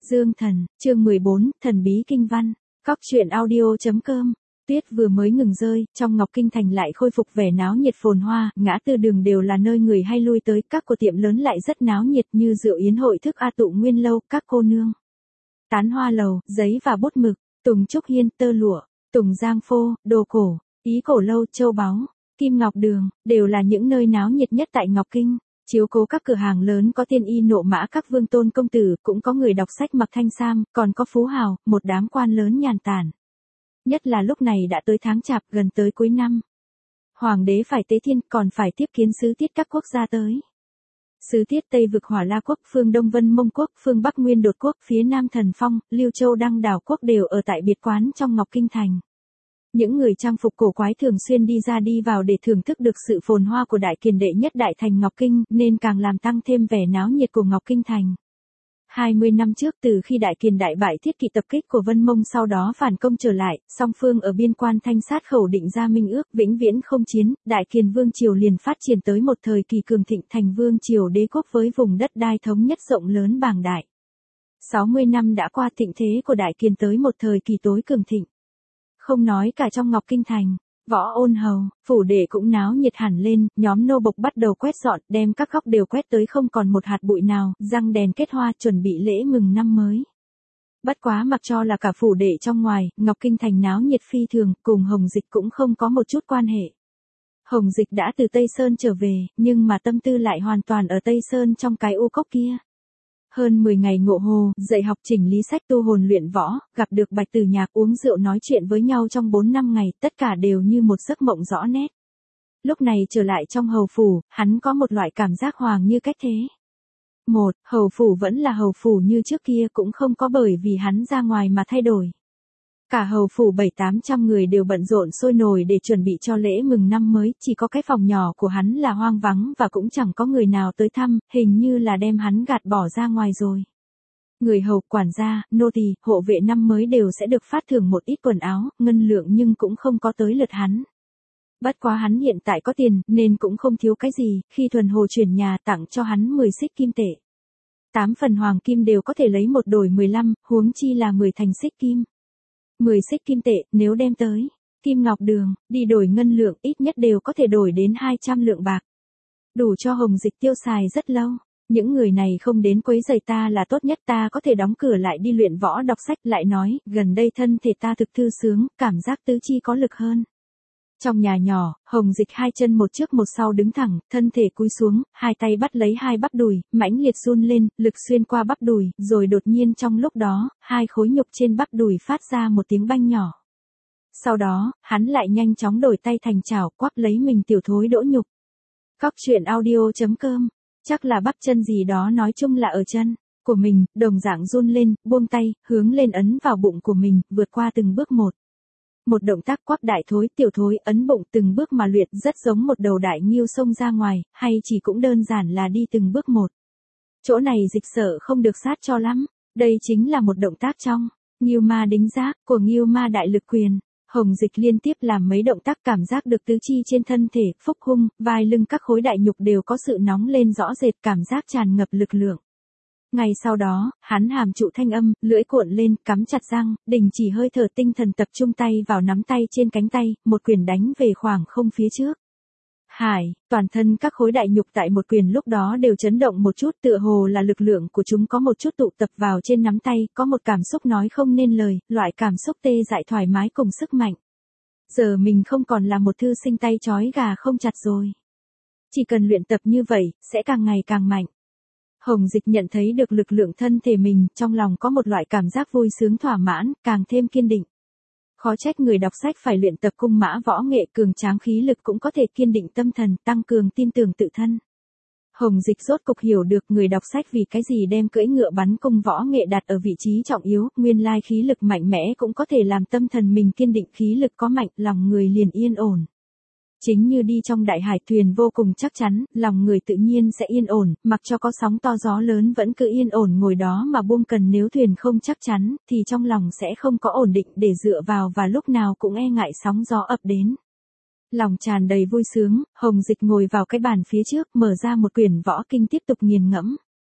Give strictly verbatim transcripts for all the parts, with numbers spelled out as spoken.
Dương Thần, chương mười bốn, Thần bí kinh văn. Cóc truyện audio.com. Tuyết vừa mới ngừng rơi, trong Ngọc Kinh thành lại khôi phục vẻ náo nhiệt phồn hoa, ngã tư đường đều là nơi người hay lui tới, các cô tiệm lớn lại rất náo nhiệt như rượu yến hội thức A Tụ Nguyên lâu, các cô nương. Tán hoa lầu, giấy và bút mực, Tùng Trúc Hiên, tơ lụa, Tùng Giang Phô, đồ cổ, Ý Cổ lâu, châu báu, Kim Ngọc đường, đều là những nơi náo nhiệt nhất tại Ngọc Kinh. Chiếu cố các cửa hàng lớn có tiên y nộ mã các vương tôn công tử, cũng có người đọc sách mặc thanh sam, còn có phú hào, một đám quan lớn nhàn tản. Nhất là lúc này đã tới tháng chạp, gần tới cuối năm. Hoàng đế phải tế thiên, còn phải tiếp kiến sứ tiết các quốc gia tới. Sứ tiết Tây vực Hỏa La quốc, phương Đông Vân Mông quốc, phương Bắc Nguyên Đột quốc, phía Nam Thần Phong, Lưu Châu Đăng Đảo quốc đều ở tại biệt quán trong Ngọc Kinh thành. Những người trang phục cổ quái thường xuyên đi ra đi vào để thưởng thức được sự phồn hoa của đại kiền đệ nhất đại thành Ngọc Kinh, nên càng làm tăng thêm vẻ náo nhiệt của Ngọc Kinh thành. hai mươi năm trước, từ khi đại kiền đại bại thiết kỵ tập kích của Vân Mông, sau đó phản công trở lại, song phương ở biên quan Thanh Sát khẩu định ra minh ước vĩnh viễn không chiến, đại kiền vương triều liền phát triển tới một thời kỳ cường thịnh, thành vương triều đế quốc với vùng đất đai thống nhất rộng lớn bàng đại. sáu mươi năm đã qua, thịnh thế của đại kiền tới một thời kỳ tối cường thịnh. Không nói cả trong Ngọc Kinh thành, Võ Ôn Hầu, phủ đệ cũng náo nhiệt hẳn lên, nhóm nô bộc bắt đầu quét dọn, đem các góc đều quét tới không còn một hạt bụi nào, răng đèn kết hoa, chuẩn bị lễ mừng năm mới. Bất quá mặc cho là cả phủ đệ trong ngoài, Ngọc Kinh thành náo nhiệt phi thường, cùng Hồng Dịch cũng không có một chút quan hệ. Hồng Dịch đã từ Tây Sơn trở về, nhưng mà tâm tư lại hoàn toàn ở Tây Sơn trong cái u cốc kia. Hơn mười ngày ngộ hồ, dạy học chỉnh lý sách tu hồn luyện võ, gặp được Bạch Tử Nhạc, uống rượu nói chuyện với nhau trong bốn năm ngày, tất cả đều như một giấc mộng rõ nét. Lúc này trở lại trong hầu phủ, hắn có một loại cảm giác hoàng như cách thế. Một, hầu phủ vẫn là hầu phủ như trước kia, cũng không có bởi vì hắn ra ngoài mà thay đổi. Cả hầu phủ bảy tám trăm người đều bận rộn sôi nổi để chuẩn bị cho lễ mừng năm mới, chỉ có cái phòng nhỏ của hắn là hoang vắng và cũng chẳng có người nào tới thăm, hình như là đem hắn gạt bỏ ra ngoài rồi. Người hầu, quản gia, nô tỳ, hộ vệ năm mới đều sẽ được phát thưởng một ít quần áo, ngân lượng, nhưng cũng không có tới lượt hắn. Bất quá hắn hiện tại có tiền, nên cũng không thiếu cái gì, khi Thuần Hồ chuyển nhà tặng cho hắn mười xích kim tệ. tám phần hoàng kim đều có thể lấy một đổi mười lăm, huống chi là mười thành xích kim. mười xích kim tệ, nếu đem tới Kim Ngọc đường, đi đổi ngân lượng, ít nhất đều có thể đổi đến hai trăm lượng bạc. Đủ cho Hồng Dịch tiêu xài rất lâu. Những người này không đến quấy rầy ta là tốt nhất, ta có thể đóng cửa lại đi luyện võ đọc sách. Lại nói, gần đây thân thể ta thực thư sướng, cảm giác tứ chi có lực hơn. Trong nhà nhỏ, Hồng Dịch hai chân một trước một sau đứng thẳng, thân thể cúi xuống, hai tay bắt lấy hai bắp đùi, mãnh liệt run lên, lực xuyên qua bắp đùi, rồi đột nhiên trong lúc đó, hai khối nhục trên bắp đùi phát ra một tiếng banh nhỏ. Sau đó, hắn lại nhanh chóng đổi tay thành chảo, quắp lấy mình tiểu thối đỗ nhục. Cóc truyện audio.com. Chắc là bắp chân gì đó, nói chung là ở chân của mình, đồng dạng run lên, buông tay, hướng lên ấn vào bụng của mình, vượt qua từng bước một. Một động tác quắp đại thối, tiểu thối, ấn bụng từng bước mà luyện, rất giống một đầu đại nghiêu xông ra ngoài, hay chỉ cũng đơn giản là đi từng bước một. Chỗ này Dịch sợ không được sát cho lắm, đây chính là một động tác trong Nghiêu Ma Đính Giác của Nghiêu Ma Đại Lực Quyền. Hồng Dịch liên tiếp làm mấy động tác, cảm giác được tứ chi trên thân thể, phúc hung, vai lưng các khối đại nhục đều có sự nóng lên rõ rệt, cảm giác tràn ngập lực lượng. Ngày sau đó, hắn hàm trụ thanh âm, lưỡi cuộn lên, cắm chặt răng, đình chỉ hơi thở, tinh thần tập trung, tay vào nắm tay trên cánh tay, một quyền đánh về khoảng không phía trước. Hải, toàn thân các khối đại nhục tại một quyền lúc đó đều chấn động một chút, tựa hồ là lực lượng của chúng có một chút tụ tập vào trên nắm tay, có một cảm xúc nói không nên lời, loại cảm xúc tê dại thoải mái cùng sức mạnh. Giờ mình không còn là một thư sinh tay trói gà không chặt rồi. Chỉ cần luyện tập như vậy, sẽ càng ngày càng mạnh. Hồng Dịch nhận thấy được lực lượng thân thể mình, trong lòng có một loại cảm giác vui sướng thỏa mãn, càng thêm kiên định. Khó trách người đọc sách phải luyện tập cung mã võ nghệ, cường tráng khí lực cũng có thể kiên định tâm thần, tăng cường tin tưởng tự thân. Hồng Dịch rốt cục hiểu được người đọc sách vì cái gì đem cưỡi ngựa bắn cung võ nghệ đặt ở vị trí trọng yếu, nguyên lai khí lực mạnh mẽ cũng có thể làm tâm thần mình kiên định, khí lực có mạnh, lòng người liền yên ổn. Chính như đi trong đại hải, thuyền vô cùng chắc chắn, lòng người tự nhiên sẽ yên ổn, mặc cho có sóng to gió lớn vẫn cứ yên ổn ngồi đó mà buông cần, nếu thuyền không chắc chắn, thì trong lòng sẽ không có ổn định để dựa vào và lúc nào cũng e ngại sóng gió ập đến. Lòng tràn đầy vui sướng, Hồng Dịch ngồi vào cái bàn phía trước, mở ra một quyển võ kinh tiếp tục nghiền ngẫm.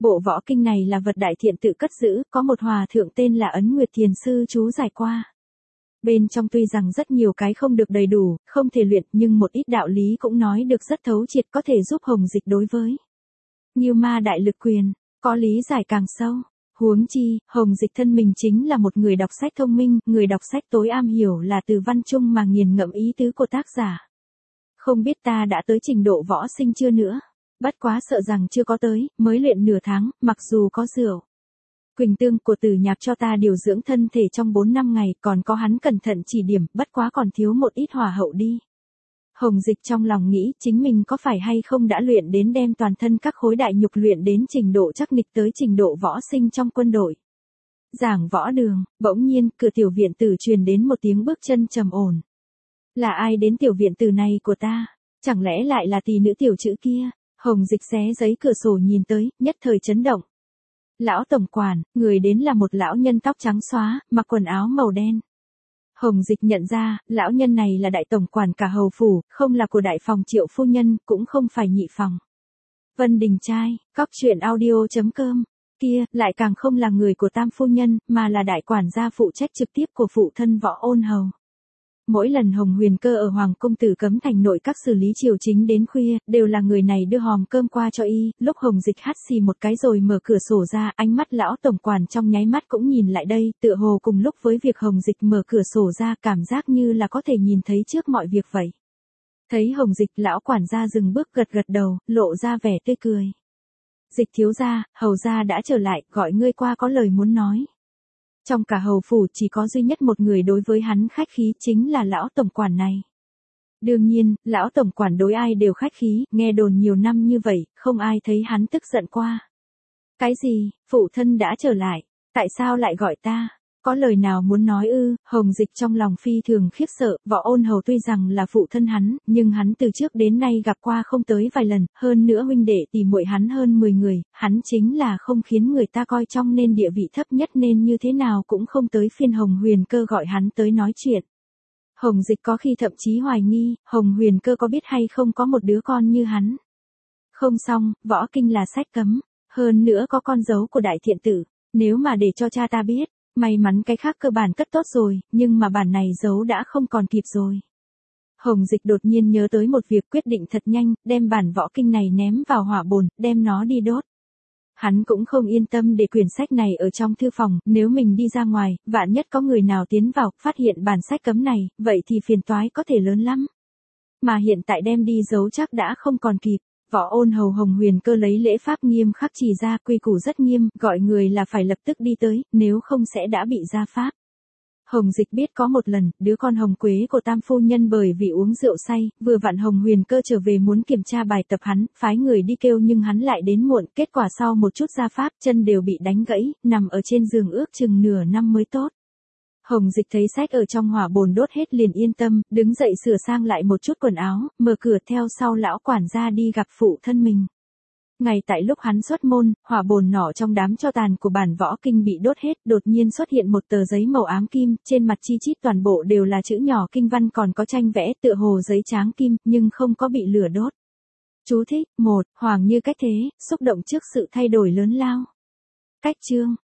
Bộ võ kinh này là vật đại thiện tự cất giữ, có một hòa thượng tên là Ấn Nguyệt Thiền Sư chú giải qua. Bên trong tuy rằng rất nhiều cái không được đầy đủ, không thể luyện, nhưng một ít đạo lý cũng nói được rất thấu triệt, có thể giúp Hồng Dịch đối với Nhiêu Ma Đại Lực Quyền, có lý giải càng sâu. Huống chi, Hồng Dịch thân mình chính là một người đọc sách thông minh, người đọc sách tối am hiểu là từ văn chung mà nghiền ngẫm ý tứ của tác giả. Không biết ta đã tới trình độ võ sinh chưa nữa, bất quá sợ rằng chưa có tới, mới luyện nửa tháng, mặc dù có rượu Quỳnh tương của Tử Nhạc cho ta điều dưỡng thân thể trong bốn năm ngày, còn có hắn cẩn thận chỉ điểm, bất quá còn thiếu một ít hòa hậu đi. Hồng Dịch trong lòng nghĩ chính mình có phải hay không đã luyện đến đem toàn thân các khối đại nhục luyện đến trình độ chắc nịch tới trình độ võ sinh trong quân đội. Giảng võ đường, bỗng nhiên, cửa tiểu viện tử truyền đến một tiếng bước chân trầm ổn. Là ai đến tiểu viện tử này của ta? Chẳng lẽ lại là tỷ nữ tiểu chữ kia? Hồng Dịch xé giấy cửa sổ nhìn tới, nhất thời chấn động. Lão tổng quản, người đến là một lão nhân tóc trắng xóa, mặc quần áo màu đen. Hồng Dịch nhận ra, lão nhân này là đại tổng quản cả hầu phủ, không là của đại phòng Triệu phu nhân, cũng không phải nhị phòng Vân Đình trai, cóc truyện audio chấm com. Kia, lại càng không là người của tam phu nhân, mà là đại quản gia phụ trách trực tiếp của phụ thân Võ Ôn Hầu. Mỗi lần Hồng Huyền Cơ ở Hoàng cung Tử Cấm Thành nội các xử lý triều chính đến khuya, đều là người này đưa hòm cơm qua cho y, lúc Hồng Dịch hắt xì một cái rồi mở cửa sổ ra, ánh mắt lão tổng quản trong nháy mắt cũng nhìn lại đây, tựa hồ cùng lúc với việc Hồng Dịch mở cửa sổ ra, cảm giác như là có thể nhìn thấy trước mọi việc vậy. Thấy Hồng Dịch, lão quản gia dừng bước gật gật đầu, lộ ra vẻ tươi cười. Dịch thiếu gia, hầu gia đã trở lại, gọi ngươi qua có lời muốn nói. Trong cả hầu phủ chỉ có duy nhất một người đối với hắn khách khí, chính là lão tổng quản này. Đương nhiên, lão tổng quản đối ai đều khách khí, nghe đồn nhiều năm như vậy, không ai thấy hắn tức giận qua. Cái gì, phụ thân đã trở lại, tại sao lại gọi ta? Có lời nào muốn nói ư? Hồng Dịch trong lòng phi thường khiếp sợ, Võ Ôn Hầu tuy rằng là phụ thân hắn, nhưng hắn từ trước đến nay gặp qua không tới vài lần, hơn nữa huynh đệ tỷ muội hắn hơn mười người, hắn chính là không khiến người ta coi trọng nên địa vị thấp nhất nên như thế nào cũng không tới phiên Hồng Huyền Cơ gọi hắn tới nói chuyện. Hồng Dịch có khi thậm chí hoài nghi, Hồng Huyền Cơ có biết hay không có một đứa con như hắn. Không xong, võ kinh là sách cấm, hơn nữa có con dấu của đại thiện tử, nếu mà để cho cha ta biết, may mắn cái khác cơ bản cất tốt rồi, nhưng mà bản này giấu đã không còn kịp rồi. Hồng Dịch đột nhiên nhớ tới một việc, quyết định thật nhanh, đem bản võ kinh này ném vào hỏa bồn, đem nó đi đốt. Hắn cũng không yên tâm để quyển sách này ở trong thư phòng, nếu mình đi ra ngoài, vạn nhất có người nào tiến vào, phát hiện bản sách cấm này, vậy thì phiền toái có thể lớn lắm. Mà hiện tại đem đi giấu chắc đã không còn kịp. Võ Ôn Hầu Hồng Huyền Cơ lấy lễ pháp nghiêm khắc chỉ ra, quy củ rất nghiêm, gọi người là phải lập tức đi tới, nếu không sẽ đã bị ra pháp. Hồng Dịch biết có một lần, đứa con Hồng Quế của tam phu nhân bởi vì uống rượu say, vừa vặn Hồng Huyền Cơ trở về muốn kiểm tra bài tập hắn, phái người đi kêu nhưng hắn lại đến muộn, kết quả sau một chút ra pháp, chân đều bị đánh gãy, nằm ở trên giường ước chừng nửa năm mới tốt. Hồng Dịch thấy sách ở trong hỏa bồn đốt hết liền yên tâm, đứng dậy sửa sang lại một chút quần áo, mở cửa theo sau lão quản gia đi gặp phụ thân mình. Ngay tại lúc hắn xuất môn, hỏa bồn nỏ trong đám tro tàn của bản võ kinh bị đốt hết, đột nhiên xuất hiện một tờ giấy màu ám kim, trên mặt chi chít toàn bộ đều là chữ nhỏ kinh văn, còn có tranh vẽ tựa hồ giấy tráng kim, nhưng không có bị lửa đốt. Chú thích, một, Hoàng như cách thế, xúc động trước sự thay đổi lớn lao. Cách chương,